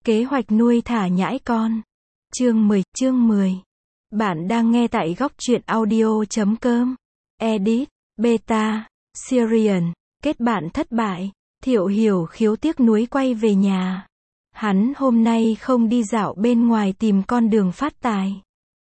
Kế hoạch nuôi thả nhãi con. Chương 10. Bạn đang nghe tại góc truyện audio.com. Edit, Beta, Syrian. Kết bạn thất bại. Thiệu Hiểu Khiếu tiếc nuối quay về nhà. Hắn hôm nay không đi dạo bên ngoài tìm con đường phát tài,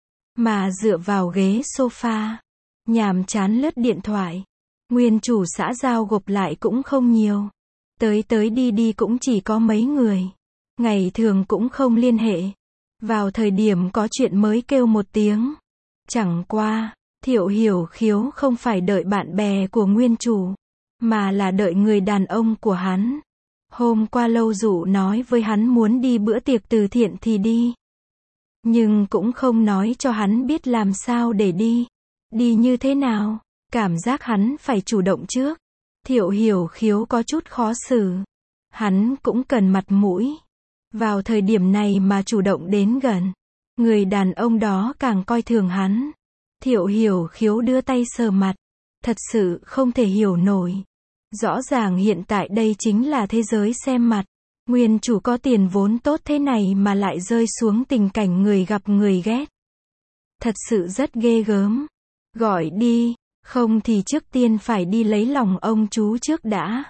mà dựa vào ghế sofa, nhàm chán lướt điện thoại. Nguyên chủ xã giao gộp lại cũng không nhiều. Tới đi cũng chỉ có mấy người. Ngày thường cũng không liên hệ. Vào thời điểm có chuyện mới kêu một tiếng. Chẳng qua, Thiệu Hiểu Khiếu không phải đợi bạn bè của nguyên chủ, mà là đợi người đàn ông của hắn. Hôm qua Lâu Dụ nói với hắn muốn đi bữa tiệc từ thiện thì đi. Nhưng cũng không nói cho hắn biết làm sao để đi. Đi như thế nào. Cảm giác hắn phải chủ động trước. Thiệu Hiểu Khiếu có chút khó xử. Hắn cũng cần mặt mũi. Vào thời điểm này mà chủ động đến gần, người đàn ông đó càng coi thường hắn. Thiệu Hiểu Khiếu đưa tay sờ mặt. Thật sự không thể hiểu nổi. Rõ ràng hiện tại đây chính là thế giới xem mặt. Nguyên chủ có tiền vốn tốt thế này mà lại rơi xuống tình cảnh người gặp người ghét. Thật sự rất ghê gớm. Gọi đi, không thì trước tiên phải đi lấy lòng ông chú trước đã.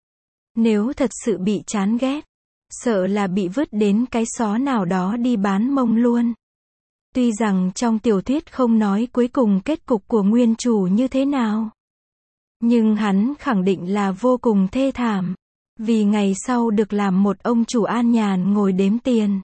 Nếu thật sự bị chán ghét, sợ là bị vứt đến cái xó nào đó đi bán mông luôn. Tuy rằng trong tiểu thuyết không nói cuối cùng kết cục của nguyên chủ như thế nào, nhưng hắn khẳng định là vô cùng thê thảm. Vì ngày sau được làm một ông chủ an nhàn ngồi đếm tiền,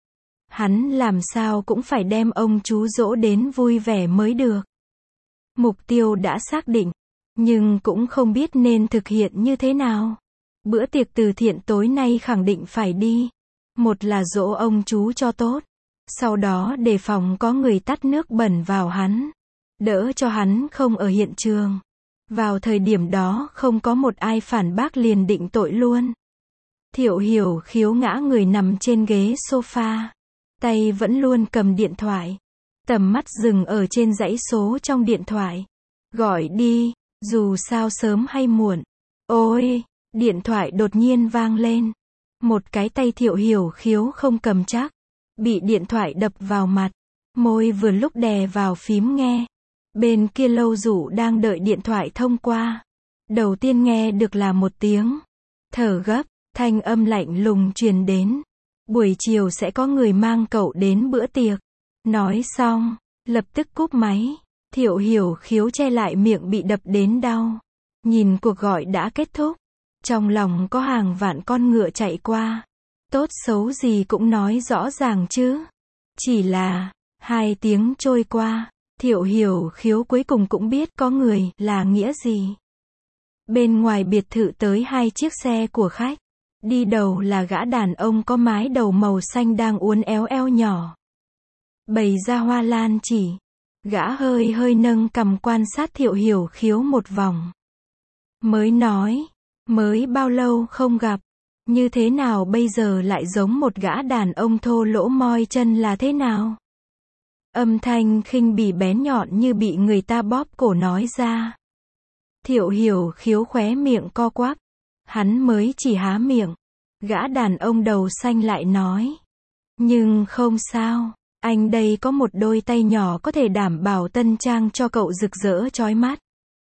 hắn làm sao cũng phải đem ông chú dỗ đến vui vẻ mới được. Mục tiêu đã xác định, nhưng cũng không biết nên thực hiện như thế nào. Bữa tiệc từ thiện tối nay khẳng định phải đi. Một là dỗ ông chú cho tốt, sau đó đề phòng có người tắt nước bẩn vào hắn, đỡ cho hắn không ở hiện trường. Vào thời điểm đó không có một ai phản bác liền định tội luôn. Thiệu Hiểu Khiếu ngã người nằm trên ghế sofa, tay vẫn luôn cầm điện thoại. Tầm mắt dừng ở trên dãy số trong điện thoại. Gọi đi, dù sao sớm hay muộn. Ôi, điện thoại đột nhiên vang lên. Một cái tay Thiệu Hiểu Khiếu không cầm chắc, bị điện thoại đập vào mặt. Môi vừa lúc đè vào phím nghe. Bên kia Lâu Dụ đang đợi điện thoại thông qua. Đầu tiên nghe được là một tiếng thở gấp, thanh âm lạnh lùng truyền đến. Buổi chiều sẽ có người mang cậu đến bữa tiệc. Nói xong, lập tức cúp máy. Thiệu Hiểu Khiếu che lại miệng bị đập đến đau. Nhìn cuộc gọi đã kết thúc, trong lòng có hàng vạn con ngựa chạy qua. Tốt xấu gì cũng nói rõ ràng chứ. Chỉ là 2 tiếng trôi qua, Thiệu Hiểu Khiếu cuối cùng cũng biết có người là nghĩa gì. Bên ngoài biệt thự tới 2 chiếc xe của khách. Đi đầu là gã đàn ông có mái đầu màu xanh đang uốn éo eo nhỏ, bày ra hoa lan chỉ. Gã hơi nâng cằm quan sát Thiệu Hiểu Khiếu một vòng. Mới nói, mới bao lâu không gặp, như thế nào bây giờ lại giống một gã đàn ông thô lỗ moi chân là thế nào? Âm thanh khinh bỉ bén nhọn như bị người ta bóp cổ nói ra. Thiệu Hiểu Khiếu khóe miệng co quắp. Hắn mới chỉ há miệng, gã đàn ông đầu xanh lại nói. Nhưng không sao, anh đây có một đôi tay nhỏ có thể đảm bảo tân trang cho cậu rực rỡ chói mắt.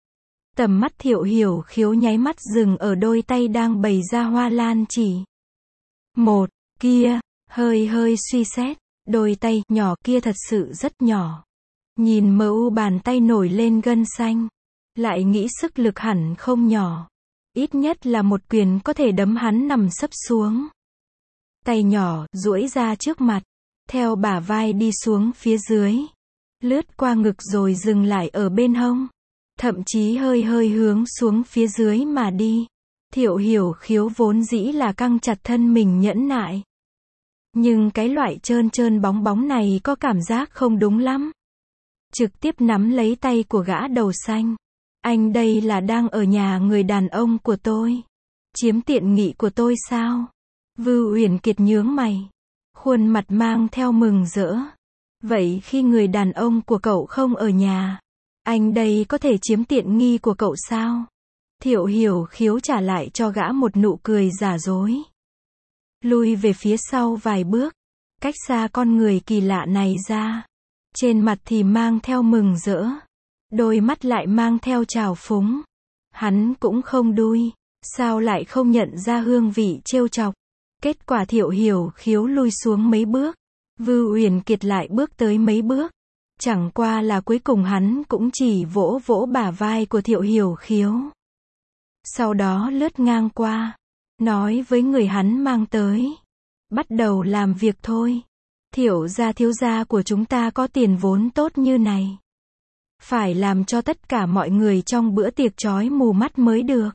Tầm mắt Thiệu Hiểu Khiếu nháy mắt dừng ở đôi tay đang bày ra hoa lan chỉ. Một, kia, hơi suy xét, đôi tay nhỏ kia thật sự rất nhỏ. Nhìn mờ u bàn tay nổi lên gân xanh, lại nghĩ sức lực hẳn không nhỏ. Ít nhất là một quyền có thể đấm hắn nằm sấp xuống. Tay nhỏ duỗi ra trước mặt, theo bả vai đi xuống phía dưới, lướt qua ngực rồi dừng lại ở bên hông, thậm chí hơi hướng xuống phía dưới mà đi. Thiệu Hiểu Khiếu vốn dĩ là căng chặt thân mình nhẫn nại, nhưng cái loại trơn bóng này có cảm giác không đúng lắm. Trực tiếp nắm lấy tay của gã đầu xanh. Anh đây là đang ở nhà người đàn ông của tôi, chiếm tiện nghị của tôi sao? Vưu Uyển Kiệt nhướng mày, khuôn mặt mang theo mừng rỡ. Vậy khi người đàn ông của cậu không ở nhà, anh đây có thể chiếm tiện nghi của cậu sao? Thiệu Hiểu Khiếu trả lại cho gã một nụ cười giả dối. lui về phía sau vài bước, cách xa con người kỳ lạ này ra. Trên mặt thì mang theo mừng rỡ, đôi mắt lại mang theo trào phúng. Hắn cũng không đuôi, sao lại không nhận ra hương vị trêu chọc. Kết quả Thiệu Hiểu Khiếu lui xuống mấy bước, Vưu Uyển Kiệt lại bước tới mấy bước. Chẳng qua là cuối cùng hắn cũng chỉ vỗ vỗ bả vai của Thiệu Hiểu Khiếu. Sau đó lướt ngang qua, nói với người hắn mang tới. Bắt đầu làm việc thôi. Thiếu gia của chúng ta có tiền vốn tốt như này. Phải làm cho tất cả mọi người trong bữa tiệc chói mù mắt mới được.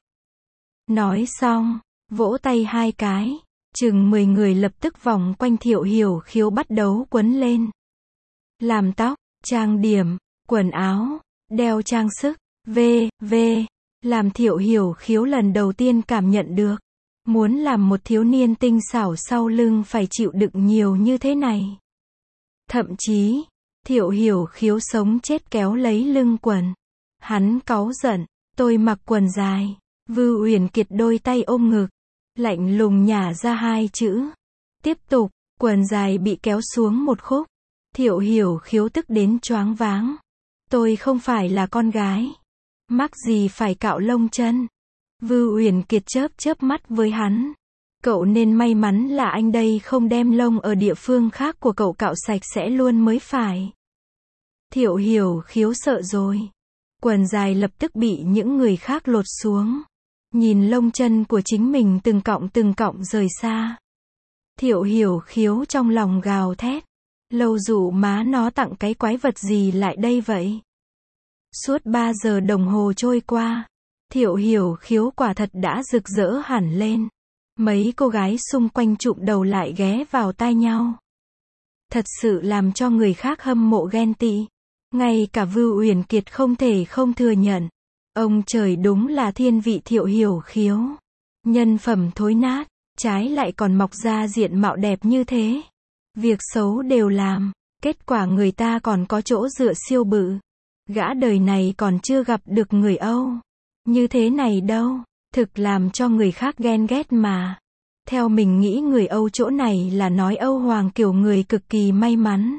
Nói xong, vỗ tay hai cái, chừng 10 người lập tức vòng quanh Thiệu Hiểu Khiếu bắt đầu quấn lên. Làm tóc, trang điểm, quần áo, đeo trang sức, v.v. Làm Thiệu Hiểu Khiếu lần đầu tiên cảm nhận được. Muốn làm một thiếu niên tinh xảo sau lưng phải chịu đựng nhiều như thế này. Thậm chí, Thiệu Hiểu Khiếu sống chết kéo lấy lưng quần. Hắn cáu giận, tôi mặc quần dài. Vưu Uyển Kiệt đôi tay ôm ngực, lạnh lùng nhả ra hai chữ. Tiếp tục, quần dài bị kéo xuống một khúc. Thiệu Hiểu Khiếu tức đến choáng váng. Tôi không phải là con gái. Mắc gì phải cạo lông chân. Vưu Uyển Kiệt chớp mắt với hắn. Cậu nên may mắn là anh đây không đem lông ở địa phương khác của cậu cạo sạch sẽ luôn mới phải. Thiệu Hiểu Khiếu sợ rồi. Quần dài lập tức bị những người khác lột xuống. Nhìn lông chân của chính mình từng cọng rời xa. Thiệu Hiểu Khiếu trong lòng gào thét. Lâu dụ má nó tặng cái quái vật gì lại đây vậy? Suốt 3 giờ đồng hồ trôi qua. Thiệu Hiểu Khiếu quả thật đã rực rỡ hẳn lên. Mấy cô gái xung quanh chụm đầu lại ghé vào tai nhau. Thật sự làm cho người khác hâm mộ ghen tị. Ngay cả Vưu Uyển Kiệt không thể không thừa nhận. Ông trời đúng là thiên vị Thiệu Hiểu Khiếu. Nhân phẩm thối nát, trái lại còn mọc ra diện mạo đẹp như thế. Việc xấu đều làm, kết quả người ta còn có chỗ dựa siêu bự. Gã đời này còn chưa gặp được người Âu như thế này đâu, thực làm cho người khác ghen ghét mà. Theo mình nghĩ người Âu chỗ này là nói Âu Hoàng kiểu người cực kỳ may mắn.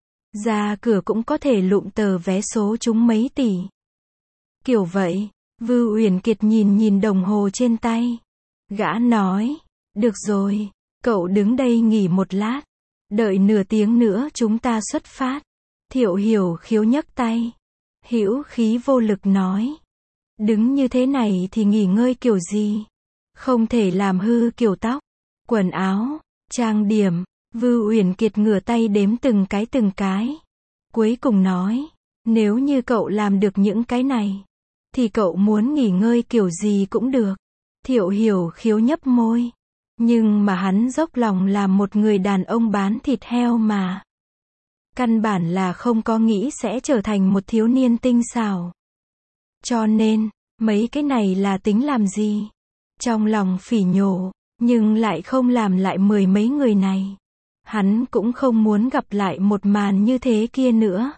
Ra cửa cũng có thể lụm tờ vé số trúng mấy tỷ. Kiểu vậy, Vưu Uyển Kiệt nhìn đồng hồ trên tay. Gã nói, được rồi, cậu đứng đây nghỉ một lát. Đợi nửa tiếng nữa chúng ta xuất phát. Thiệu Hiểu Khiếu nhấc tay. Hữu khí vô lực nói. Đứng như thế này thì nghỉ ngơi kiểu gì? Không thể làm hư kiểu tóc, quần áo, trang điểm. Vưu Uyển Kiệt ngửa tay đếm từng cái. Cuối cùng nói, nếu như cậu làm được những cái này, thì cậu muốn nghỉ ngơi kiểu gì cũng được. Thiệu Hiểu Khiếu nhấp môi. Nhưng mà hắn dốc lòng làm một người đàn ông bán thịt heo mà. Căn bản là không có nghĩ sẽ trở thành một thiếu niên tinh xảo. Cho nên, mấy cái này là tính làm gì? Trong lòng phỉ nhổ, nhưng lại không làm lại 10 mấy người này. Hắn cũng không muốn gặp lại một màn như thế kia nữa.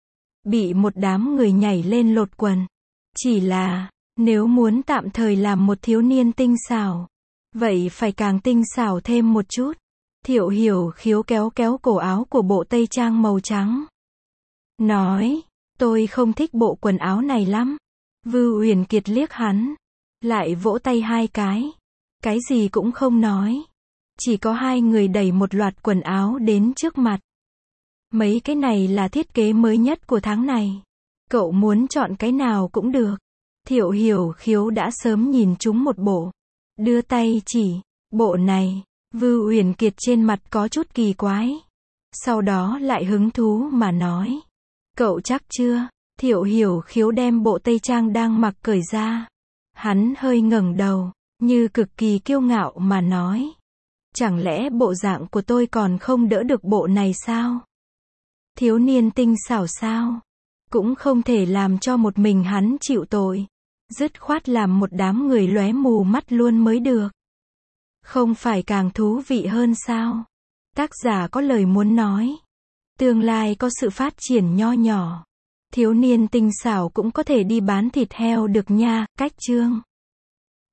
Bị một đám người nhảy lên lột quần. Chỉ là, nếu muốn tạm thời làm một thiếu niên tinh xảo, vậy phải càng tinh xảo thêm một chút. Thiệu Hiểu Khiếu kéo cổ áo của bộ tây trang màu trắng. Nói, tôi không thích bộ quần áo này lắm. Vưu Uyển Kiệt liếc hắn. Lại vỗ tay hai cái. Cái gì cũng không nói. Chỉ có hai người đẩy một loạt quần áo đến trước mặt. Mấy cái này là thiết kế mới nhất của tháng này. Cậu muốn chọn cái nào cũng được. Thiệu Hiểu Khiếu đã sớm nhìn chúng một bộ. Đưa tay chỉ, bộ này. Vưu Uyển Kiệt trên mặt có chút kỳ quái. Sau đó lại hứng thú mà nói. Cậu chắc chưa? Thiệu Hiểu Khiếu đem bộ tây trang đang mặc cởi ra. Hắn hơi ngẩng đầu, như cực kỳ kiêu ngạo mà nói. Chẳng lẽ bộ dạng của tôi còn không đỡ được bộ này sao? Thiếu niên tinh xảo sao? Cũng không thể làm cho một mình hắn chịu tội. Dứt khoát làm một đám người lóe mù mắt luôn mới được. Không phải càng thú vị hơn sao? Tác giả có lời muốn nói. Tương lai có sự phát triển nho nhỏ. Thiếu niên tinh xảo cũng có thể đi bán thịt heo được nha. Cách chương